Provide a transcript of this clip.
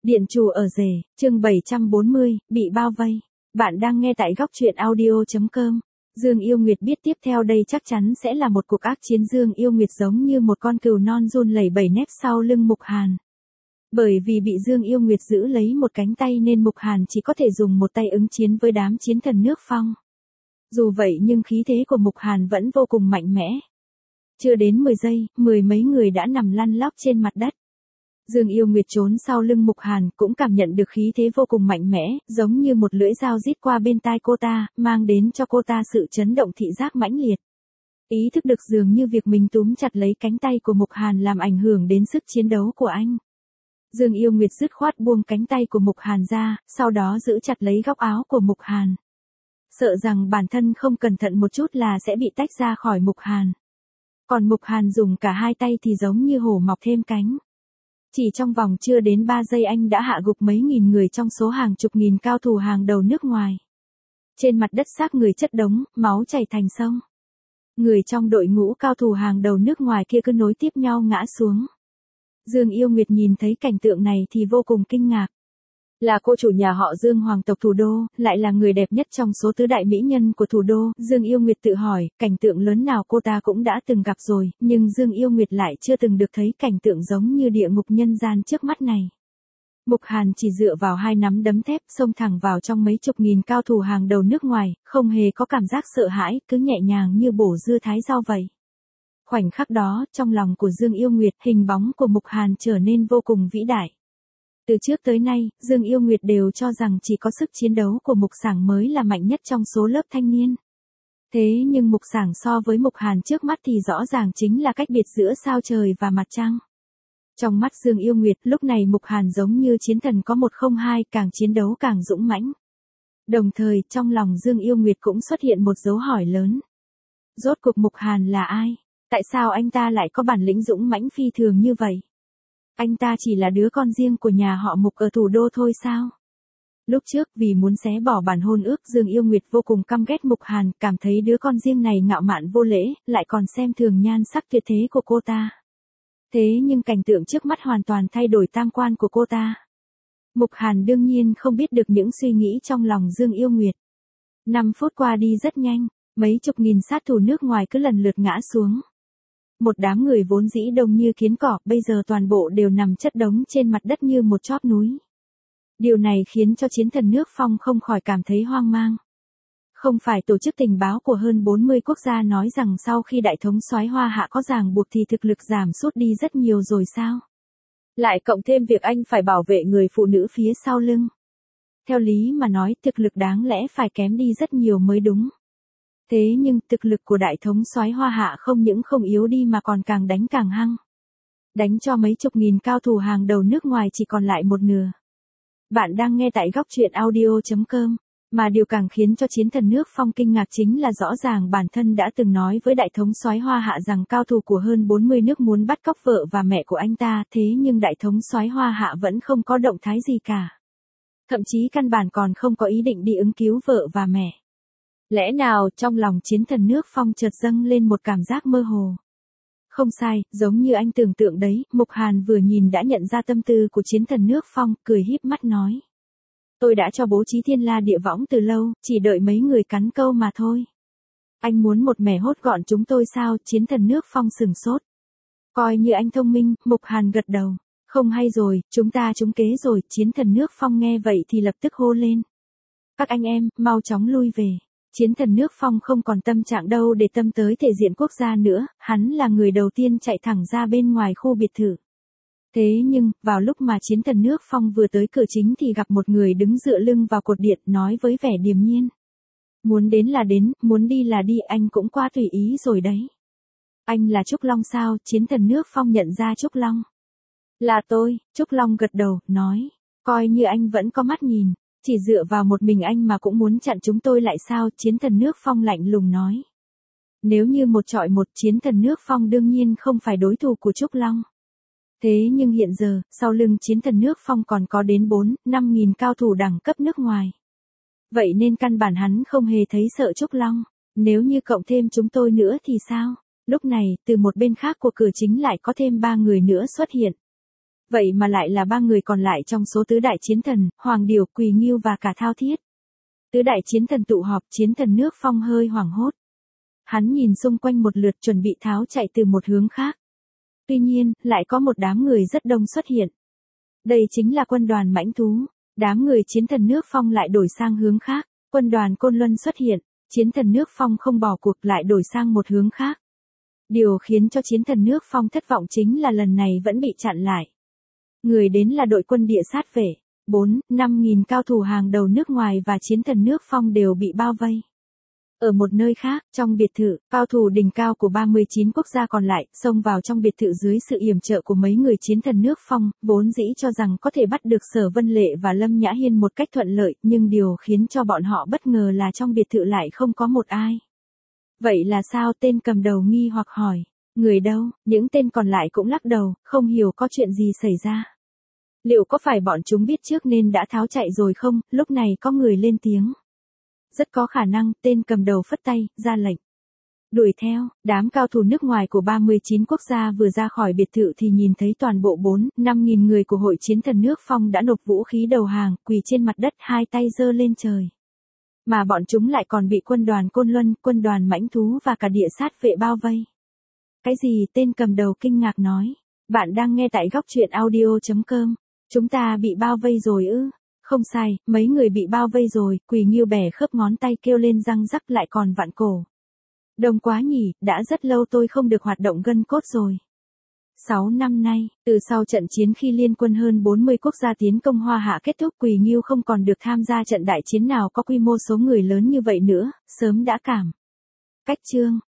Điện chủ ở rể, chương 740, bị bao vây. Bạn đang nghe tại góc truyện audio.com. Dương Yêu Nguyệt biết tiếp theo đây chắc chắn sẽ là một cuộc ác chiến. Dương Yêu Nguyệt giống như một con cừu non run lẩy bẩy nép sau lưng Mục Hàn. Bởi vì bị Dương Yêu Nguyệt giữ lấy một cánh tay nên Mục Hàn chỉ có thể dùng một tay ứng chiến với đám chiến thần nước phong. Dù vậy nhưng khí thế của Mục Hàn vẫn vô cùng mạnh mẽ. Chưa đến 10 giây, mười mấy người đã nằm lăn lóc trên mặt đất. Dương Yêu Nguyệt trốn sau lưng Mục Hàn cũng cảm nhận được khí thế vô cùng mạnh mẽ, giống như một lưỡi dao rít qua bên tai cô ta, mang đến cho cô ta sự chấn động thị giác mãnh liệt. Ý thức được dường như việc mình túm chặt lấy cánh tay của Mục Hàn làm ảnh hưởng đến sức chiến đấu của anh. Dương Yêu Nguyệt dứt khoát buông cánh tay của Mục Hàn ra, sau đó giữ chặt lấy góc áo của Mục Hàn. Sợ rằng bản thân không cẩn thận một chút là sẽ bị tách ra khỏi Mục Hàn. Còn Mục Hàn dùng cả hai tay thì giống như hổ mọc thêm cánh. Chỉ trong vòng chưa đến 3 giây anh đã hạ gục mấy nghìn người trong số hàng chục nghìn cao thủ hàng đầu nước ngoài. Trên mặt đất xác người chất đống, máu chảy thành sông. Người trong đội ngũ cao thủ hàng đầu nước ngoài kia cứ nối tiếp nhau ngã xuống. Dương Yêu Nguyệt nhìn thấy cảnh tượng này thì vô cùng kinh ngạc. Là cô chủ nhà họ Dương hoàng tộc thủ đô, lại là người đẹp nhất trong số tứ đại mỹ nhân của thủ đô. Dương Yêu Nguyệt tự hỏi, cảnh tượng lớn nào cô ta cũng đã từng gặp rồi, nhưng Dương Yêu Nguyệt lại chưa từng được thấy cảnh tượng giống như địa ngục nhân gian trước mắt này. Mục Hàn chỉ dựa vào hai nắm đấm thép xông thẳng vào trong mấy chục nghìn cao thủ hàng đầu nước ngoài, không hề có cảm giác sợ hãi, cứ nhẹ nhàng như bổ dưa thái rau vậy. Khoảnh khắc đó, trong lòng của Dương Yêu Nguyệt, hình bóng của Mục Hàn trở nên vô cùng vĩ đại. Từ trước tới nay, Dương Yêu Nguyệt đều cho rằng chỉ có sức chiến đấu của Mục Sảng mới là mạnh nhất trong số lớp thanh niên. Thế nhưng Mục Sảng so với Mục Hàn trước mắt thì rõ ràng chính là cách biệt giữa sao trời và mặt trăng. Trong mắt Dương Yêu Nguyệt, lúc này Mục Hàn giống như chiến thần có 102, càng chiến đấu càng dũng mãnh. Đồng thời, trong lòng Dương Yêu Nguyệt cũng xuất hiện một dấu hỏi lớn. Rốt cuộc Mục Hàn là ai? Tại sao anh ta lại có bản lĩnh dũng mãnh phi thường như vậy? Anh ta chỉ là đứa con riêng của nhà họ Mục ở thủ đô thôi sao? Lúc trước vì muốn xé bỏ bản hôn ước, Dương Yêu Nguyệt vô cùng căm ghét Mục Hàn, cảm thấy đứa con riêng này ngạo mạn vô lễ, lại còn xem thường nhan sắc tuyệt thế của cô ta. Thế nhưng cảnh tượng trước mắt hoàn toàn thay đổi tam quan của cô ta. Mục Hàn đương nhiên không biết được những suy nghĩ trong lòng Dương Yêu Nguyệt. 5 phút qua đi rất nhanh, mấy chục nghìn sát thủ nước ngoài cứ lần lượt ngã xuống. Một đám người vốn dĩ đông như kiến cỏ, bây giờ toàn bộ đều nằm chất đống trên mặt đất như một chóp núi. Điều này khiến cho chiến thần nước phong không khỏi cảm thấy hoang mang. Không phải tổ chức tình báo của hơn 40 quốc gia nói rằng sau khi đại thống soái Hoa Hạ có ràng buộc thì thực lực giảm sút đi rất nhiều rồi sao? Lại cộng thêm việc anh phải bảo vệ người phụ nữ phía sau lưng. Theo lý mà nói, thực lực đáng lẽ phải kém đi rất nhiều mới đúng. Thế nhưng thực lực của đại thống soái Hoa Hạ không những không yếu đi mà còn càng đánh càng hăng. Đánh cho mấy chục nghìn cao thủ hàng đầu nước ngoài chỉ còn lại một nửa. Bạn đang nghe tại góc truyện audio.com. Mà điều càng khiến cho chiến thần nước phong kinh ngạc chính là rõ ràng bản thân đã từng nói với đại thống soái Hoa Hạ rằng cao thủ của hơn 40 nước muốn bắt cóc vợ và mẹ của anh ta, thế nhưng đại thống soái Hoa Hạ vẫn không có động thái gì cả. Thậm chí căn bản còn không có ý định đi ứng cứu vợ và mẹ. Lẽ nào trong lòng chiến thần nước phong chợt dâng lên một cảm giác mơ hồ. Không sai, giống như anh tưởng tượng đấy, Mục Hàn vừa nhìn đã nhận ra tâm tư của chiến thần nước phong, cười híp mắt nói. Tôi đã cho bố trí thiên la địa võng từ lâu, chỉ đợi mấy người cắn câu mà thôi. Anh muốn một mẻ hốt gọn chúng tôi sao? Chiến thần nước phong sừng sốt. Coi như anh thông minh, Mục Hàn gật đầu. Không hay rồi, chúng ta trúng kế rồi. Chiến thần nước phong nghe vậy thì lập tức hô lên. Các anh em, mau chóng lui về. Chiến thần nước phong không còn tâm trạng đâu để tâm tới thể diện quốc gia nữa, hắn là người đầu tiên chạy thẳng ra bên ngoài khu biệt thự. Thế nhưng, vào lúc mà chiến thần nước phong vừa tới cửa chính thì gặp một người đứng dựa lưng vào cột điện nói với vẻ điềm nhiên. Muốn đến là đến, muốn đi là đi, anh cũng qua tùy ý rồi đấy. Anh là Trúc Long sao? Chiến thần nước phong nhận ra Trúc Long. Là tôi, Trúc Long gật đầu, nói. Coi như anh vẫn có mắt nhìn, chỉ dựa vào một mình anh mà cũng muốn chặn chúng tôi lại sao? Chiến thần nước phong lạnh lùng nói. Nếu như một chọi một, chiến thần nước phong đương nhiên không phải đối thủ của Trúc Long. Thế nhưng hiện giờ, sau lưng chiến thần nước phong còn có đến 4-5 nghìn cao thủ đẳng cấp nước ngoài. Vậy nên căn bản hắn không hề thấy sợ Trúc Long. Nếu như cộng thêm chúng tôi nữa thì sao? Lúc này, từ một bên khác của cửa chính lại có thêm 3 người nữa xuất hiện. Vậy mà lại là ba người còn lại trong số tứ đại chiến thần, Hoàng Điều, Quỳ Ngưu và cả Thao Thiết. Tứ đại chiến thần tụ họp, chiến thần nước Phong hơi hoảng hốt. Hắn nhìn xung quanh một lượt chuẩn bị tháo chạy từ một hướng khác. Tuy nhiên, lại có một đám người rất đông xuất hiện. Đây chính là quân đoàn mãnh thú. Đám người chiến thần nước Phong lại đổi sang hướng khác. Quân đoàn Côn Luân xuất hiện. Chiến thần nước Phong không bỏ cuộc lại đổi sang một hướng khác. Điều khiến cho chiến thần nước Phong thất vọng chính là lần này vẫn bị chặn lại. Người đến là đội quân địa sát vệ. 4-5 nghìn cao thủ hàng đầu nước ngoài và chiến thần nước Phong đều bị bao vây. Ở một nơi khác, trong biệt thự, cao thủ đỉnh cao của 39 quốc gia còn lại, xông vào trong biệt thự dưới sự yểm trợ của mấy người chiến thần nước Phong, vốn dĩ cho rằng có thể bắt được Sở Vân Lệ và Lâm Nhã Hiên một cách thuận lợi, nhưng điều khiến cho bọn họ bất ngờ là trong biệt thự lại không có một ai. Vậy là sao? Tên cầm đầu nghi hoặc hỏi. Người đâu? Những tên còn lại cũng lắc đầu, không hiểu có chuyện gì xảy ra. Liệu có phải bọn chúng biết trước nên đã tháo chạy rồi không? Lúc này có người lên tiếng. Rất có khả năng, tên cầm đầu phất tay, ra lệnh. Đuổi theo, đám cao thủ nước ngoài của 39 quốc gia vừa ra khỏi biệt thự thì nhìn thấy toàn bộ 4-5 nghìn người của hội chiến thần nước Phong đã nộp vũ khí đầu hàng, quỳ trên mặt đất hai tay giơ lên trời. Mà bọn chúng lại còn bị quân đoàn Côn Luân, quân đoàn mãnh thú và cả địa sát vệ bao vây. Cái gì? Tên cầm đầu kinh ngạc nói. Bạn đang nghe tại góc truyện audio.com. Chúng ta bị bao vây rồi ư? Không sai, mấy người bị bao vây rồi, Quỳ Ngưu bẻ khớp ngón tay kêu lên răng rắc lại còn vặn cổ. Đông quá nhỉ, đã rất lâu tôi không được hoạt động gân cốt rồi. 6 năm nay, từ sau trận chiến khi liên quân hơn 40 quốc gia tiến công Hoa Hạ kết thúc, Quỳ Ngưu không còn được tham gia trận đại chiến nào có quy mô số người lớn như vậy nữa, sớm đã cảm. Cách chương.